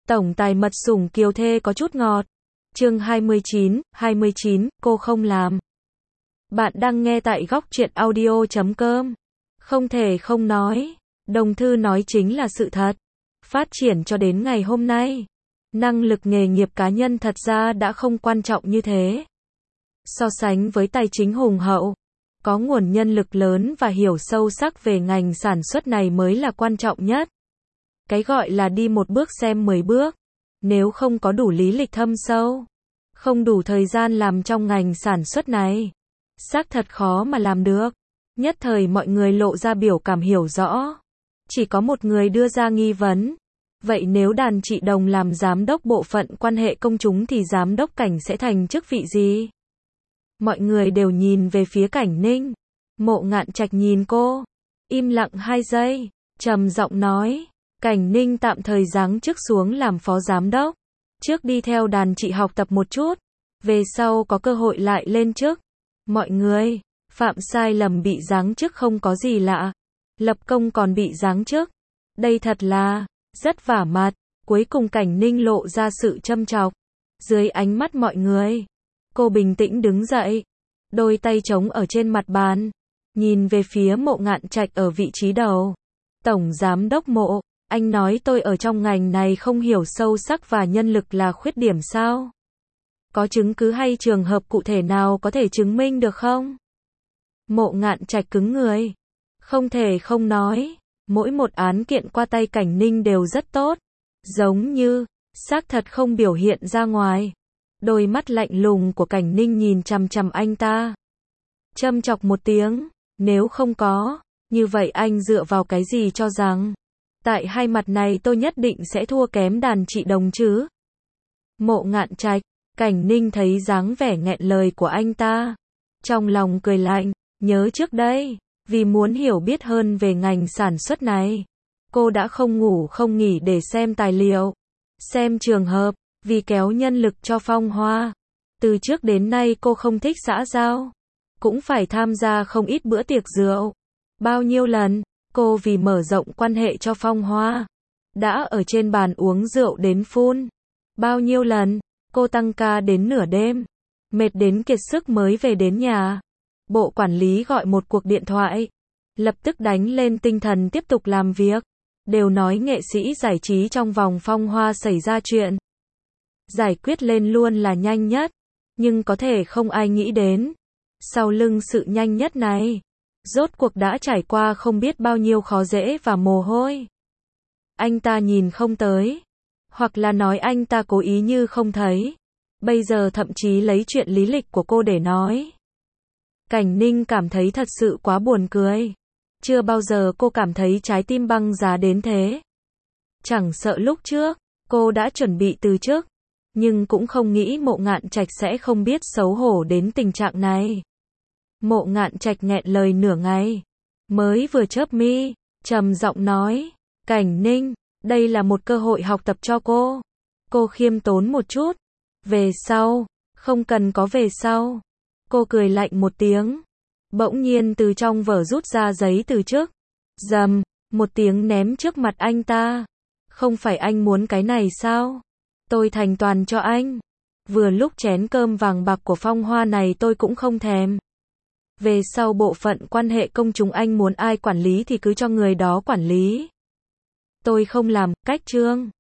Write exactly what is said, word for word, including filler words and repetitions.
Tổng tài mật sủng kiều thê có chút ngọt. Chương hai mươi chín, hai mươi chín, cô không làm. Bạn đang nghe tại góc truyện audio chấm com. Không thể không nói, Đồng Thư nói chính là sự thật. Phát triển cho đến ngày hôm nay, năng lực nghề nghiệp cá nhân thật ra đã không quan trọng như thế. So sánh với tài chính hùng hậu, có nguồn nhân lực lớn và hiểu sâu sắc về ngành sản xuất này mới là quan trọng nhất. Cái gọi là đi một bước xem mười bước, nếu không có đủ lý lịch thâm sâu, không đủ thời gian làm trong ngành sản xuất này, xác thật khó mà làm được. Nhất thời mọi người lộ ra biểu cảm hiểu rõ. Chỉ có một người đưa ra nghi vấn. Vậy nếu Đàn Trị Đồng làm giám đốc bộ phận quan hệ công chúng thì giám đốc Cảnh sẽ thành chức vị gì? Mọi người đều nhìn về phía Cảnh Ninh. Mộ Ngạn Trạch nhìn cô, im lặng hai giây, trầm giọng nói, Cảnh Ninh tạm thời giáng chức xuống làm phó giám đốc. Trước đi theo Đàn Trị học tập một chút, về sau có cơ hội lại lên chức. Mọi người, phạm sai lầm bị giáng chức không có gì lạ. Lập công còn bị giáng chức. Đây thật là rất vả mặt. Cuối cùng Cảnh Ninh lộ ra sự châm chọc. Dưới ánh mắt mọi người, cô bình tĩnh đứng dậy, đôi tay trống ở trên mặt bàn, nhìn về phía Mộ Ngạn Trạch ở vị trí đầu. Tổng giám đốc Mộ, anh nói tôi ở trong ngành này không hiểu sâu sắc và nhân lực là khuyết điểm sao? Có chứng cứ hay trường hợp cụ thể nào có thể chứng minh được không? Mộ Ngạn Trạch cứng người. Không thể không nói, mỗi một án kiện qua tay Cảnh Ninh đều rất tốt. Giống như, xác thật không biểu hiện ra ngoài. Đôi mắt lạnh lùng của Cảnh Ninh nhìn chằm chằm anh ta. Châm chọc một tiếng, nếu không có, như vậy anh dựa vào cái gì cho rằng, tại hai mặt này tôi nhất định sẽ thua kém Đàn Trị Đồng chứ? Mộ Ngạn Trạch, Cảnh Ninh thấy dáng vẻ nghẹn lời của anh ta. Trong lòng cười lạnh, nhớ trước đây, vì muốn hiểu biết hơn về ngành sản xuất này, cô đã không ngủ không nghỉ để xem tài liệu, xem trường hợp, vì kéo nhân lực cho Phong Hoa. Từ trước đến nay cô không thích xã giao, cũng phải tham gia không ít bữa tiệc rượu. Bao nhiêu lần, cô vì mở rộng quan hệ cho Phong Hoa, đã ở trên bàn uống rượu đến phun. Bao nhiêu lần, cô tăng ca đến nửa đêm, mệt đến kiệt sức mới về đến nhà. Bộ quản lý gọi một cuộc điện thoại, lập tức đánh lên tinh thần tiếp tục làm việc. Đều nói nghệ sĩ giải trí trong vòng Phong Hoa xảy ra chuyện, giải quyết lên luôn là nhanh nhất, nhưng có thể không ai nghĩ đến, sau lưng sự nhanh nhất này, rốt cuộc đã trải qua không biết bao nhiêu khó dễ và mồ hôi. Anh ta nhìn không tới, hoặc là nói anh ta cố ý như không thấy, bây giờ thậm chí lấy chuyện lý lịch của cô để nói. Cảnh Ninh cảm thấy thật sự quá buồn cười. Chưa bao giờ cô cảm thấy trái tim băng giá đến thế. Chẳng sợ lúc trước, cô đã chuẩn bị từ chức, nhưng cũng không nghĩ Mộ Ngạn Trạch sẽ không biết xấu hổ đến tình trạng này. Mộ Ngạn Trạch nghẹn lời nửa ngày, mới vừa chớp mi, trầm giọng nói, Cảnh Ninh, đây là một cơ hội học tập cho cô. Cô khiêm tốn một chút. Về sau, không cần có về sau. Cô cười lạnh một tiếng, bỗng nhiên từ trong vở rút ra giấy từ chức. Rầm, một tiếng ném trước mặt anh ta. Không phải anh muốn cái này sao? Tôi thành toàn cho anh. Vừa lúc chén cơm vàng bạc của Phong Hoa này tôi cũng không thèm. Về sau bộ phận quan hệ công chúng anh muốn ai quản lý thì cứ cho người đó quản lý. Tôi không làm, cách trương.